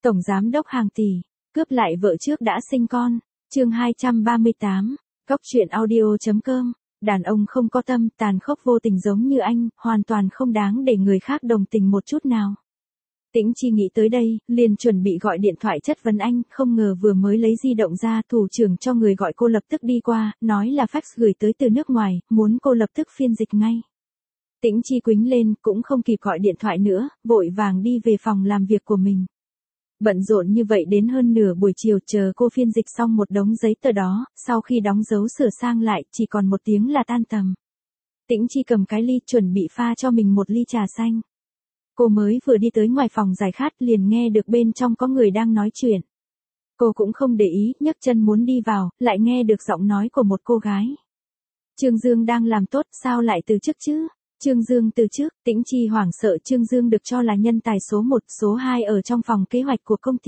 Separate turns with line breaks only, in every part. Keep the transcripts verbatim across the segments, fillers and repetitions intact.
Tổng giám đốc hàng tỷ, cướp lại vợ trước đã sinh con. Chương hai trăm ba mươi tám, Góc truyện audio chấm com. Đàn ông không có tâm, tàn khốc vô tình giống như anh, hoàn toàn không đáng để người khác đồng tình một chút nào. Tĩnh Chi nghĩ tới đây, liền chuẩn bị gọi điện thoại chất vấn anh, không ngờ vừa mới lấy di động ra, thủ trưởng cho người gọi cô lập tức đi qua, nói là fax gửi tới từ nước ngoài, muốn cô lập tức phiên dịch ngay. Tĩnh Chi quĩnh lên, cũng không kịp gọi điện thoại nữa, vội vàng đi về phòng làm việc của mình. Bận rộn như vậy đến hơn nửa buổi chiều, chờ cô phiên dịch xong một đống giấy tờ đó, sau khi đóng dấu sửa sang lại, chỉ còn một tiếng là tan tầm. Tĩnh Chi cầm cái ly, chuẩn bị pha cho mình một ly trà xanh. Cô mới vừa đi tới ngoài phòng giải khát, liền nghe được bên trong có người đang nói chuyện. Cô cũng không để ý, nhấc chân muốn đi vào, lại nghe được giọng nói của một cô gái. Trương Dương đang làm tốt, sao lại từ chức chứ? Trương Dương từ chức. Tĩnh Chi hoảng sợ. Trương Dương được cho là nhân tài số một, số hai ở trong phòng kế hoạch của công ty.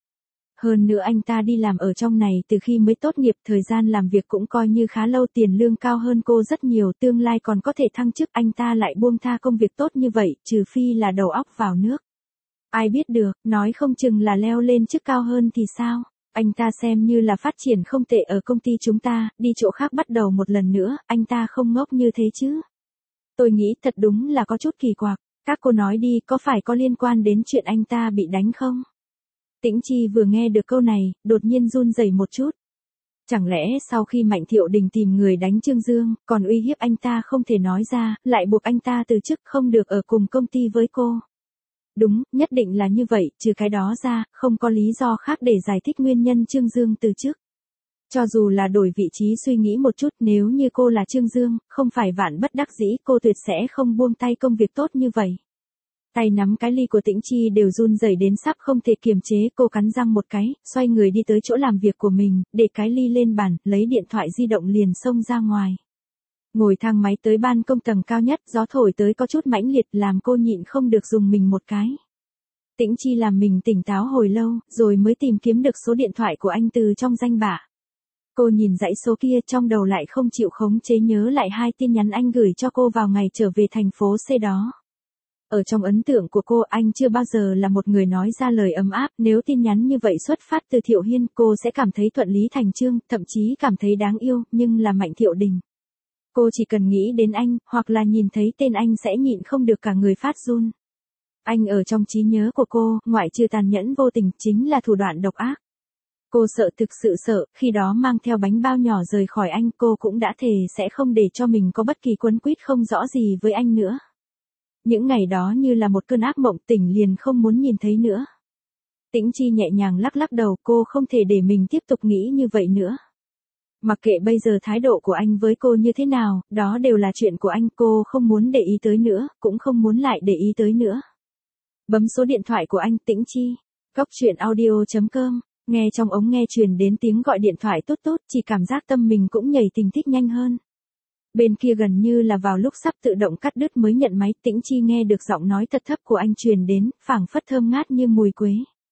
Hơn nữa anh ta đi làm ở trong này từ khi mới tốt nghiệp, thời gian làm việc cũng coi như khá lâu, tiền lương cao hơn cô rất nhiều, tương lai còn có thể thăng chức, anh ta lại buông tha công việc tốt như vậy, trừ phi là đầu óc vào nước. Ai biết được, nói không chừng là leo lên chức cao hơn thì sao? Anh ta xem như là phát triển không tệ ở công ty chúng ta, đi chỗ khác bắt đầu một lần nữa, anh ta không ngốc như thế chứ. Tôi nghĩ thật đúng là có chút kỳ quặc. Các cô nói đi, có phải có liên quan đến chuyện anh ta bị đánh không? Tĩnh Chi vừa nghe được câu này, đột nhiên run rẩy một chút. Chẳng lẽ sau khi Mạnh Thiệu Đình tìm người đánh Trương Dương, còn uy hiếp anh ta không thể nói ra, lại buộc anh ta từ chức không được ở cùng công ty với cô? Đúng, nhất định là như vậy, trừ cái đó ra, không có lý do khác để giải thích nguyên nhân Trương Dương từ chức. Cho dù là đổi vị trí suy nghĩ một chút, nếu như cô là Trương Dương, không phải vạn bất đắc dĩ, cô tuyệt sẽ không buông tay công việc tốt như vậy. Tay nắm cái ly của Tĩnh Chi đều run rẩy đến sắp không thể kiềm chế, cô cắn răng một cái, xoay người đi tới chỗ làm việc của mình, để cái ly lên bàn, lấy điện thoại di động liền xông ra ngoài. Ngồi thang máy tới ban công tầng cao nhất, gió thổi tới có chút mãnh liệt, làm cô nhịn không được dùng mình một cái. Tĩnh Chi làm mình tỉnh táo hồi lâu, rồi mới tìm kiếm được số điện thoại của anh từ trong danh bạ. Cô nhìn dãy số kia, trong đầu lại không chịu khống chế nhớ lại hai tin nhắn anh gửi cho cô vào ngày trở về thành phố C đó. Ở trong ấn tượng của cô, anh chưa bao giờ là một người nói ra lời ấm áp, nếu tin nhắn như vậy xuất phát từ Thiệu Hiên, cô sẽ cảm thấy thuận lý thành chương, thậm chí cảm thấy đáng yêu, nhưng là Mạnh Thiệu Đình. Cô chỉ cần nghĩ đến anh, hoặc là nhìn thấy tên anh sẽ nhịn không được cả người phát run. Anh ở trong trí nhớ của cô, ngoại trừ tàn nhẫn vô tình, chính là thủ đoạn độc ác. Cô sợ, thực sự sợ, khi đó mang theo bánh bao nhỏ rời khỏi anh, cô cũng đã thề sẽ không để cho mình có bất kỳ quấn quýt không rõ gì với anh nữa. Những ngày đó như là một cơn ác mộng, tỉnh liền không muốn nhìn thấy nữa. Tĩnh Chi nhẹ nhàng lắc lắc đầu, cô không thể để mình tiếp tục nghĩ như vậy nữa. Mặc kệ bây giờ thái độ của anh với cô như thế nào, đó đều là chuyện của anh, cô không muốn để ý tới nữa, cũng không muốn lại để ý tới nữa. Bấm số điện thoại của anh. Tĩnh Chi. Góc truyện audio chấm com. Nghe trong ống nghe truyền đến tiếng gọi điện thoại tốt tốt, chỉ cảm giác tâm mình cũng nhảy tình thích nhanh hơn. Bên kia gần như là vào lúc sắp tự động cắt đứt mới nhận máy, Tĩnh Chi nghe được giọng nói thật thấp của anh truyền đến, phảng phất thơm ngát như mùi quế.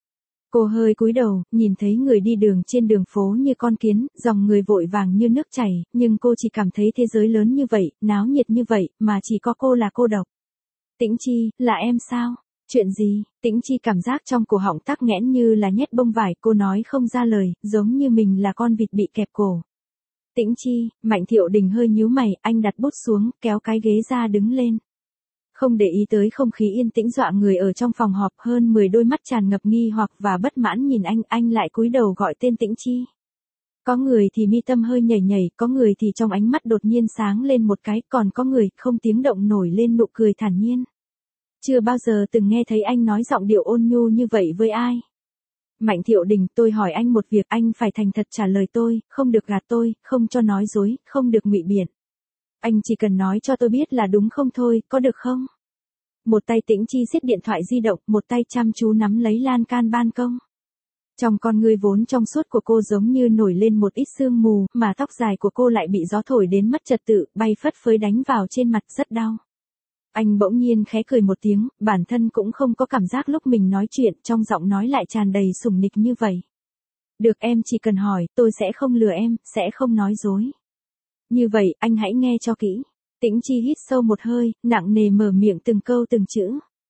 Cô hơi cúi đầu, nhìn thấy người đi đường trên đường phố như con kiến, dòng người vội vàng như nước chảy, nhưng cô chỉ cảm thấy thế giới lớn như vậy, náo nhiệt như vậy, mà chỉ có cô là cô độc. Tĩnh Chi, là em sao? Chuyện gì? Tĩnh Chi cảm giác trong cổ họng tắc nghẽn như là nhét bông vải, cô nói không ra lời, giống như mình là con vịt bị kẹp cổ. Tĩnh Chi. Mạnh Thiệu Đình hơi nhíu mày, anh đặt bút xuống, kéo cái ghế ra đứng lên. Không để ý tới không khí yên tĩnh dọa người ở trong phòng họp, hơn mười đôi mắt tràn ngập nghi hoặc và bất mãn nhìn anh, anh lại cúi đầu gọi tên Tĩnh Chi. Có người thì mi tâm hơi nhảy nhảy, có người thì trong ánh mắt đột nhiên sáng lên một cái, còn có người không tiếng động nổi lên nụ cười thản nhiên. Chưa bao giờ từng nghe thấy anh nói giọng điệu ôn nhu như vậy với ai. Mạnh Thiệu Đình, tôi hỏi anh một việc, anh phải thành thật trả lời tôi, không được gạt tôi, không cho nói dối, không được ngụy biện. Anh chỉ cần nói cho tôi biết là đúng không thôi, có được không? Một tay Tĩnh Chi siết điện thoại di động, một tay chăm chú nắm lấy lan can ban công. Trong con ngươi vốn trong suốt của cô giống như nổi lên một ít sương mù, mà tóc dài của cô lại bị gió thổi đến mất trật tự, bay phất phới đánh vào trên mặt, rất đau. Anh bỗng nhiên khẽ cười một tiếng, bản thân cũng không có cảm giác lúc mình nói chuyện, trong giọng nói lại tràn đầy sủng nịch như vậy. Được, em chỉ cần hỏi, tôi sẽ không lừa em, sẽ không nói dối. Như vậy, anh hãy nghe cho kỹ. Tĩnh Chi hít sâu một hơi, nặng nề mở miệng từng câu từng chữ.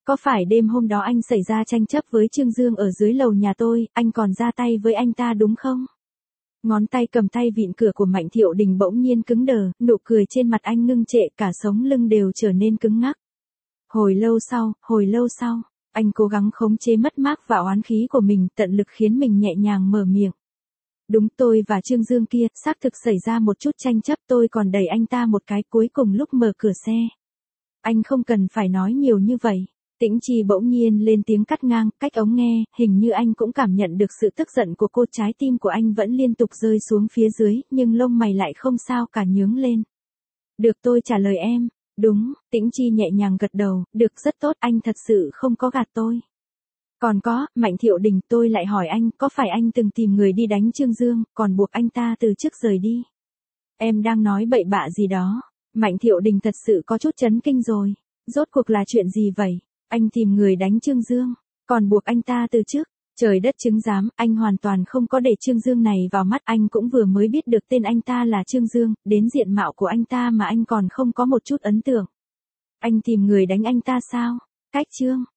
Có phải đêm hôm đó anh xảy ra tranh chấp với Trương Dương ở dưới lầu nhà tôi, anh còn ra tay với anh ta đúng không? Ngón tay cầm tay vịn cửa của Mạnh Thiệu Đình bỗng nhiên cứng đờ, nụ cười trên mặt anh ngưng trệ, cả sống lưng đều trở nên cứng ngắc. Hồi lâu sau, hồi lâu sau, anh cố gắng khống chế mất mát và oán khí của mình, tận lực khiến mình nhẹ nhàng mở miệng. Đúng, tôi và Trương Dương kia, xác thực xảy ra một chút tranh chấp, tôi còn đẩy anh ta một cái, cuối cùng lúc mở cửa xe. Anh không cần phải nói nhiều như vậy. Tĩnh Chi bỗng nhiên lên tiếng cắt ngang, cách ống nghe, hình như anh cũng cảm nhận được sự tức giận của cô, trái tim của anh vẫn liên tục rơi xuống phía dưới, nhưng lông mày lại không sao cả nhướng lên. Được, tôi trả lời em. Đúng, Tĩnh Chi nhẹ nhàng gật đầu, được, rất tốt, anh thật sự không có gạt tôi. Còn có, Mạnh Thiệu Đình, tôi lại hỏi anh, có phải anh từng tìm người đi đánh Trương Dương, còn buộc anh ta từ chức rời đi? Em đang nói bậy bạ gì đó? Mạnh Thiệu Đình thật sự có chút chấn kinh rồi. Rốt cuộc là chuyện gì vậy? Anh tìm người đánh Trương Dương, còn buộc anh ta từ chức. Trời đất chứng giám, anh hoàn toàn không có để Trương Dương này vào mắt, anh cũng vừa mới biết được tên anh ta là Trương Dương, đến diện mạo của anh ta mà anh còn không có một chút ấn tượng. Anh tìm người đánh anh ta sao? Cách Trương